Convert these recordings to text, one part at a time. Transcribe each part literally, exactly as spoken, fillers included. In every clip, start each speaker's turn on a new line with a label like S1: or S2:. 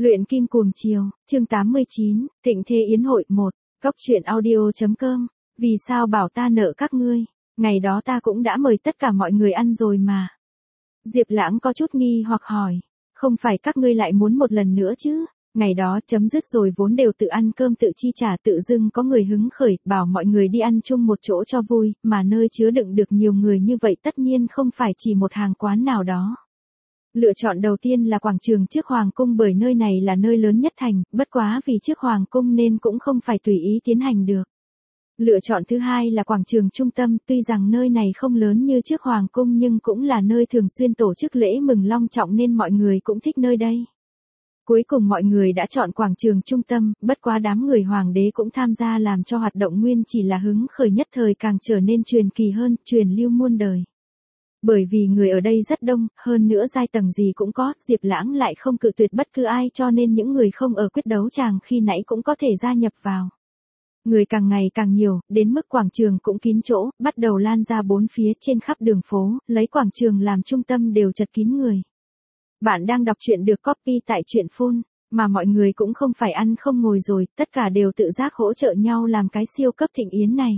S1: Luyện kim cuồng chiều, chương tám mươi chín, Thịnh thế yến hội một, Cốc truyện audio.com, vì sao bảo ta nợ các ngươi, ngày đó ta cũng đã mời tất cả mọi người ăn rồi mà. Diệp Lãng có chút nghi hoặc hỏi, không phải các ngươi lại muốn một lần nữa chứ, ngày đó chấm dứt rồi vốn đều tự ăn cơm tự chi trả tự dưng có người hứng khởi bảo mọi người đi ăn chung một chỗ cho vui, mà nơi chứa đựng được nhiều người như vậy tất nhiên không phải chỉ một hàng quán nào đó. Lựa chọn đầu tiên là quảng trường trước Hoàng cung bởi nơi này là nơi lớn nhất thành, bất quá vì trước Hoàng cung nên cũng không phải tùy ý tiến hành được. Lựa chọn thứ hai là quảng trường trung tâm, tuy rằng nơi này không lớn như trước Hoàng cung nhưng cũng là nơi thường xuyên tổ chức lễ mừng long trọng nên mọi người cũng thích nơi đây. Cuối cùng mọi người đã chọn quảng trường trung tâm, bất quá đám người hoàng đế cũng tham gia làm cho hoạt động nguyên chỉ là hứng khởi nhất thời càng trở nên truyền kỳ hơn, truyền lưu muôn đời. Bởi vì người ở đây rất đông, hơn nữa giai tầng gì cũng có, Diệp Lãng lại không cự tuyệt bất cứ ai cho nên những người không ở quyết đấu tràng khi nãy cũng có thể gia nhập vào. Người càng ngày càng nhiều, đến mức quảng trường cũng kín chỗ, bắt đầu lan ra bốn phía trên khắp đường phố, lấy quảng trường làm trung tâm đều chật kín người. Bạn đang đọc truyện được copy tại truyện phun, mà mọi người cũng không phải ăn không ngồi rồi, tất cả đều tự giác hỗ trợ nhau làm cái siêu cấp thịnh yến này.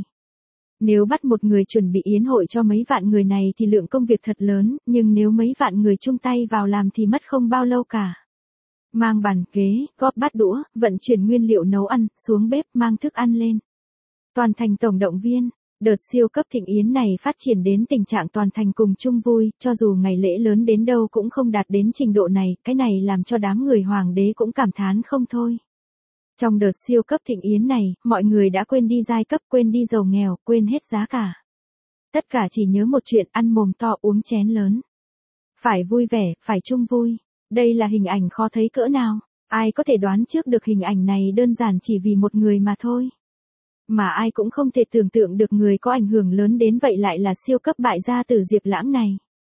S1: Nếu bắt một người chuẩn bị yến hội cho mấy vạn người này thì lượng công việc thật lớn, nhưng nếu mấy vạn người chung tay vào làm thì mất không bao lâu cả. Mang bàn ghế, góp bát đũa, vận chuyển nguyên liệu nấu ăn, xuống bếp mang thức ăn lên. Toàn thành tổng động viên, đợt siêu cấp thịnh yến này phát triển đến tình trạng toàn thành cùng chung vui, cho dù ngày lễ lớn đến đâu cũng không đạt đến trình độ này, cái này làm cho đám người hoàng đế cũng cảm thán không thôi. Trong đợt siêu cấp thịnh yến này, mọi người đã quên đi giai cấp, quên đi giàu nghèo, quên hết giá cả. Tất cả chỉ nhớ một chuyện, ăn mồm to uống chén lớn. Phải vui vẻ, phải chung vui. Đây là hình ảnh khó thấy cỡ nào, ai có thể đoán trước được hình ảnh này đơn giản chỉ vì một người mà thôi. Mà ai cũng không thể tưởng tượng được người có ảnh hưởng lớn đến vậy lại là siêu cấp bại gia tử Diệp Lãng này.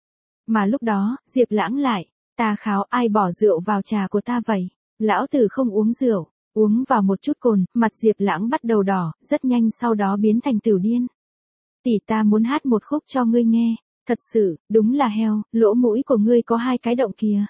S1: Mà lúc đó, Diệp Lãng lại, ta kháo ai bỏ rượu vào trà của ta vậy, lão tử không uống rượu. Uống vào một chút cồn, mặt Diệp Lãng bắt đầu đỏ, rất nhanh sau đó biến thành tiểu điên. Tỷ ta muốn hát một khúc cho ngươi nghe, thật sự, đúng là heo, lỗ mũi của ngươi có hai cái động kìa.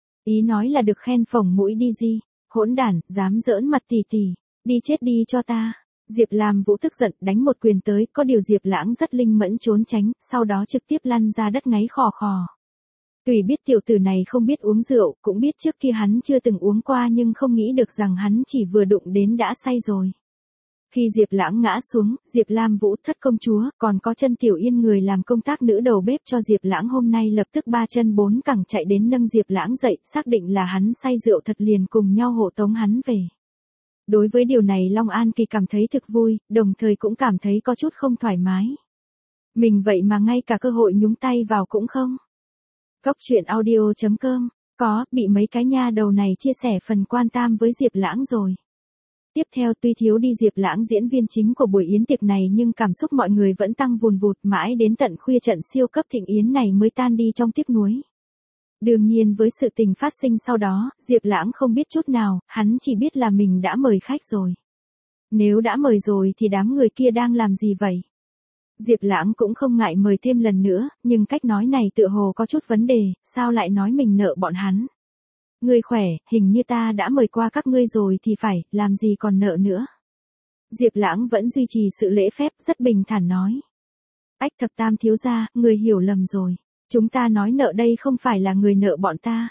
S1: Ý nói là được khen phồng mũi đi gì, hỗn đản, dám giỡn mặt tỷ tỷ, đi chết đi cho ta. Diệp Lam Vũ tức giận đánh một quyền tới, có điều Diệp Lãng rất linh mẫn trốn tránh, sau đó trực tiếp lăn ra đất ngáy khò khò. Tuy biết tiểu tử này không biết uống rượu, cũng biết trước kia hắn chưa từng uống qua nhưng không nghĩ được rằng hắn chỉ vừa đụng đến đã say rồi. Khi Diệp Lãng ngã xuống, Diệp Lam Vũ thất công chúa, còn có Chân Tiểu Yên người làm công tác nữ đầu bếp cho Diệp Lãng hôm nay lập tức ba chân bốn cẳng chạy đến nâng Diệp Lãng dậy, xác định là hắn say rượu thật liền cùng nhau hộ tống hắn về. Đối với điều này Long An Kỳ cảm thấy thực vui, đồng thời cũng cảm thấy có chút không thoải mái. Mình vậy mà ngay cả cơ hội nhúng tay vào cũng không. Cốc truyện audio.com, có, bị mấy cái nha đầu này chia sẻ phần quan tam với Diệp Lãng rồi. Tiếp theo tuy thiếu đi Diệp Lãng diễn viên chính của buổi yến tiệc này nhưng cảm xúc mọi người vẫn tăng vùn vụt mãi đến tận khuya trận siêu cấp thịnh yến này mới tan đi trong tiếc nuối. Đương nhiên với sự tình phát sinh sau đó, Diệp Lãng không biết chút nào, hắn chỉ biết là mình đã mời khách rồi. Nếu đã mời rồi thì đám người kia đang làm gì vậy? Diệp Lãng cũng không ngại mời thêm lần nữa, nhưng cách nói này tựa hồ có chút vấn đề, sao lại nói mình nợ bọn hắn? Ngươi khỏe, hình như ta đã mời qua các ngươi rồi thì phải, làm gì còn nợ nữa? Diệp Lãng vẫn duy trì sự lễ phép, rất bình thản nói. Ách Thập Tam thiếu gia, người hiểu lầm rồi. Chúng ta nói nợ đây không phải là người nợ bọn ta.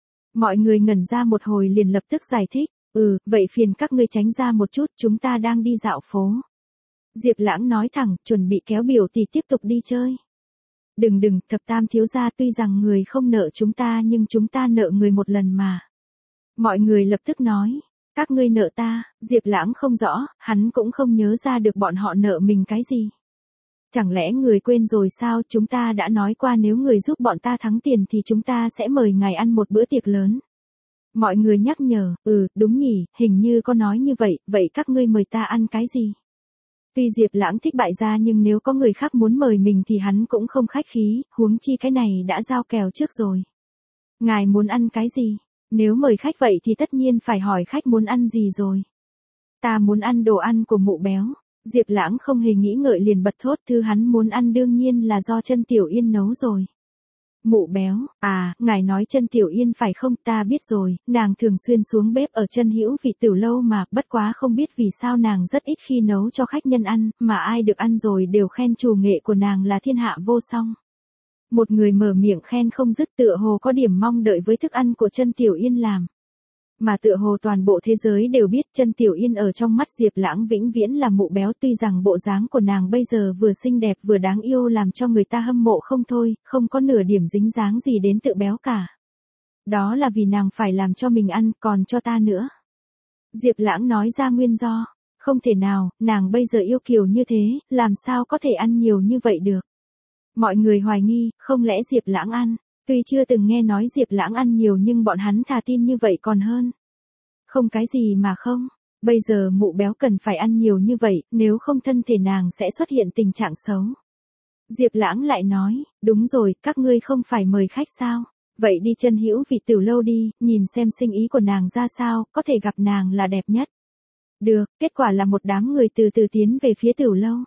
S1: Mọi người ngẩn ra một hồi liền lập tức giải thích, ừ, vậy phiền các ngươi tránh ra một chút, chúng ta đang đi dạo phố. Diệp Lãng nói thẳng, chuẩn bị kéo biểu tỷ tiếp tục đi chơi. Đừng đừng, Thập Tam thiếu gia tuy rằng người không nợ chúng ta nhưng chúng ta nợ người một lần mà. Mọi người lập tức nói, các ngươi nợ ta, Diệp Lãng không rõ, hắn cũng không nhớ ra được bọn họ nợ mình cái gì. Chẳng lẽ người quên rồi sao, chúng ta đã nói qua nếu người giúp bọn ta thắng tiền thì chúng ta sẽ mời ngài ăn một bữa tiệc lớn. Mọi người nhắc nhở, ừ, đúng nhỉ, hình như có nói như vậy, vậy các ngươi mời ta ăn cái gì? Tuy Diệp Lãng thích bại gia nhưng nếu có người khác muốn mời mình thì hắn cũng không khách khí, huống chi cái này đã giao kèo trước rồi. Ngài muốn ăn cái gì? Nếu mời khách vậy thì tất nhiên phải hỏi khách muốn ăn gì rồi. Ta muốn ăn đồ ăn của mụ béo. Diệp Lãng không hề nghĩ ngợi liền bật thốt, thứ hắn muốn ăn đương nhiên là do Chân Tiểu Yên nấu rồi. Mụ béo, à, ngài nói Chân Tiểu Yên phải không, ta biết rồi, nàng thường xuyên xuống bếp ở Chân Hữu Vị Tiểu Lâu mà, bất quá không biết vì sao nàng rất ít khi nấu cho khách nhân ăn, mà ai được ăn rồi đều khen chủ nghệ của nàng là thiên hạ vô song. Một người mở miệng khen không dứt, tựa hồ có điểm mong đợi với thức ăn của Chân Tiểu Yên làm. Mà tựa hồ toàn bộ thế giới đều biết Chân Tiểu Yên ở trong mắt Diệp Lãng vĩnh viễn là mụ béo, tuy rằng bộ dáng của nàng bây giờ vừa xinh đẹp vừa đáng yêu làm cho người ta hâm mộ không thôi, không có nửa điểm dính dáng gì đến tự béo cả. Đó là vì nàng phải làm cho mình ăn, còn cho ta nữa. Diệp Lãng nói ra nguyên do, không thể nào, nàng bây giờ yêu kiều như thế, làm sao có thể ăn nhiều như vậy được. Mọi người hoài nghi, không lẽ Diệp Lãng ăn. Tuy chưa từng nghe nói Diệp Lãng ăn nhiều nhưng bọn hắn thà tin như vậy còn hơn. Không cái gì mà không, bây giờ mụ béo cần phải ăn nhiều như vậy, nếu không thân thể nàng sẽ xuất hiện tình trạng xấu. Diệp Lãng lại nói, đúng rồi, các ngươi không phải mời khách sao, vậy đi Chân Hữu Vị Tiểu Lâu đi, nhìn xem sinh ý của nàng ra sao, có thể gặp nàng là đẹp nhất. Được, kết quả là một đám người từ từ tiến về phía Tiểu Lâu.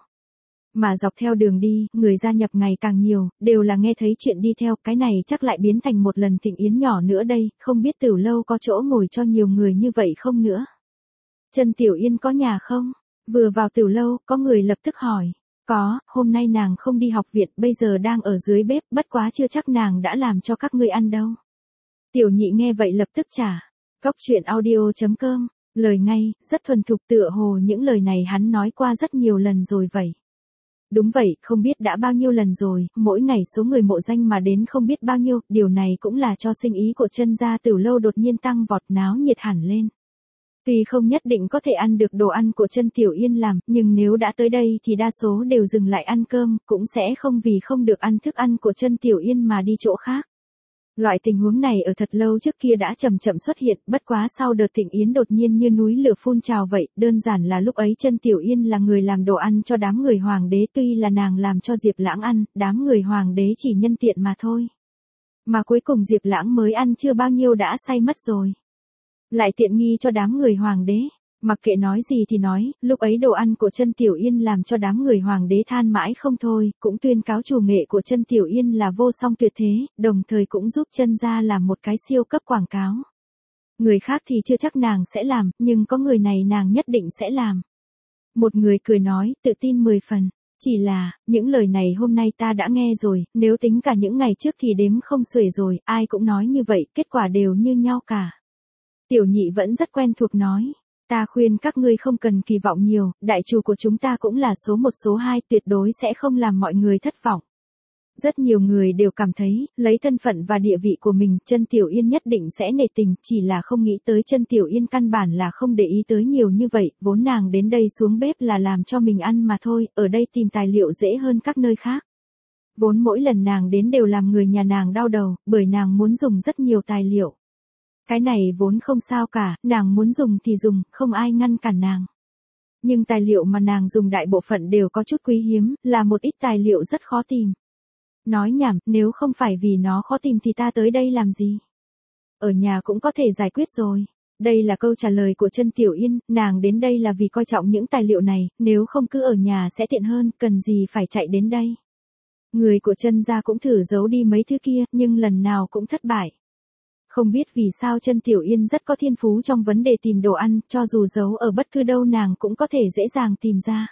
S1: Mà dọc theo đường đi, người gia nhập ngày càng nhiều, đều là nghe thấy chuyện đi theo, cái này chắc lại biến thành một lần thịnh yến nhỏ nữa đây, không biết Tiểu Lâu có chỗ ngồi cho nhiều người như vậy không nữa. Chân Tiểu Yên có nhà không? Vừa vào Tiểu Lâu, có người lập tức hỏi. Có, hôm nay nàng không đi học viện, bây giờ đang ở dưới bếp, bất quá chưa chắc nàng đã làm cho các ngươi ăn đâu. Tiểu Nhị nghe vậy lập tức trả. Cóc truyện audio chấm com, lời ngay, rất thuần thục, tựa hồ những lời này hắn nói qua rất nhiều lần rồi vậy. Đúng vậy, không biết đã bao nhiêu lần rồi, mỗi ngày số người mộ danh mà đến không biết bao nhiêu, điều này cũng là cho sinh ý của Chân gia Tiểu Lâu đột nhiên tăng vọt, náo nhiệt hẳn lên. Tuy không nhất định có thể ăn được đồ ăn của Chân Tiểu Yên làm, nhưng nếu đã tới đây thì đa số đều dừng lại ăn cơm, cũng sẽ không vì không được ăn thức ăn của Chân Tiểu Yên mà đi chỗ khác. Loại tình huống này ở thật lâu trước kia đã chậm chậm xuất hiện, bất quá sau đợt thịnh yến đột nhiên như núi lửa phun trào vậy, đơn giản là lúc ấy Chân Tiểu Yên là người làm đồ ăn cho đám người hoàng đế, tuy là nàng làm cho Diệp Lãng ăn, đám người hoàng đế chỉ nhân tiện mà thôi. Mà cuối cùng Diệp Lãng mới ăn chưa bao nhiêu đã say mất rồi. Lại tiện nghi cho đám người hoàng đế. Mặc kệ nói gì thì nói, lúc ấy đồ ăn của Chân Tiểu Yên làm cho đám người hoàng đế than mãi không thôi, cũng tuyên cáo chủ nghệ của Chân Tiểu Yên là vô song tuyệt thế, đồng thời cũng giúp Chân gia làm một cái siêu cấp quảng cáo. Người khác thì chưa chắc nàng sẽ làm, nhưng có người này nàng nhất định sẽ làm. Một người cười nói, tự tin mười phần. Chỉ là, những lời này hôm nay ta đã nghe rồi, nếu tính cả những ngày trước thì đếm không xuể rồi, ai cũng nói như vậy, kết quả đều như nhau cả. Tiểu Nhị vẫn rất quen thuộc nói. Ta khuyên các ngươi không cần kỳ vọng nhiều, đại chủ của chúng ta cũng là số một số hai, tuyệt đối sẽ không làm mọi người thất vọng. Rất nhiều người đều cảm thấy, lấy thân phận và địa vị của mình, Chân Tiểu Yên nhất định sẽ nể tình, chỉ là không nghĩ tới Chân Tiểu Yên căn bản là không để ý tới nhiều như vậy, vốn nàng đến đây xuống bếp là làm cho mình ăn mà thôi, ở đây tìm tài liệu dễ hơn các nơi khác. Vốn mỗi lần nàng đến đều làm người nhà nàng đau đầu, bởi nàng muốn dùng rất nhiều tài liệu. Cái này vốn không sao cả, nàng muốn dùng thì dùng, không ai ngăn cản nàng. Nhưng tài liệu mà nàng dùng đại bộ phận đều có chút quý hiếm, là một ít tài liệu rất khó tìm. Nói nhảm, nếu không phải vì nó khó tìm thì ta tới đây làm gì? Ở nhà cũng có thể giải quyết rồi. Đây là câu trả lời của Chân Tiểu Yên, nàng đến đây là vì coi trọng những tài liệu này, nếu không cứ ở nhà sẽ tiện hơn, cần gì phải chạy đến đây. Người của Chân gia cũng thử giấu đi mấy thứ kia, nhưng lần nào cũng thất bại. Không biết vì sao Chân Tiểu Yên rất có thiên phú trong vấn đề tìm đồ ăn, cho dù giấu ở bất cứ đâu nàng cũng có thể dễ dàng tìm ra.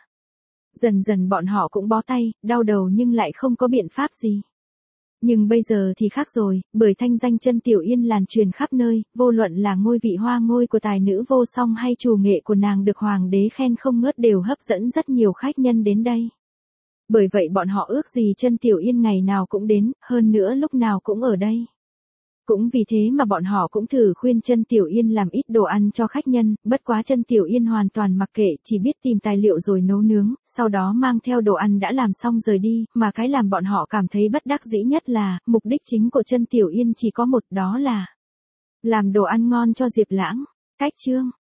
S1: Dần dần bọn họ cũng bó tay, đau đầu nhưng lại không có biện pháp gì. Nhưng bây giờ thì khác rồi, bởi thanh danh Chân Tiểu Yên lan truyền khắp nơi, vô luận là ngôi vị hoa ngôi của tài nữ vô song hay chủ nghệ của nàng được hoàng đế khen không ngớt đều hấp dẫn rất nhiều khách nhân đến đây. Bởi vậy bọn họ ước gì Chân Tiểu Yên ngày nào cũng đến, hơn nữa lúc nào cũng ở đây. Cũng vì thế mà bọn họ cũng thử khuyên Chân Tiểu Yên làm ít đồ ăn cho khách nhân, bất quá Chân Tiểu Yên hoàn toàn mặc kệ, chỉ biết tìm tài liệu rồi nấu nướng, sau đó mang theo đồ ăn đã làm xong rời đi, mà cái làm bọn họ cảm thấy bất đắc dĩ nhất là, mục đích chính của Chân Tiểu Yên chỉ có một, đó là làm đồ ăn ngon cho Diệp Lãng. Cách chương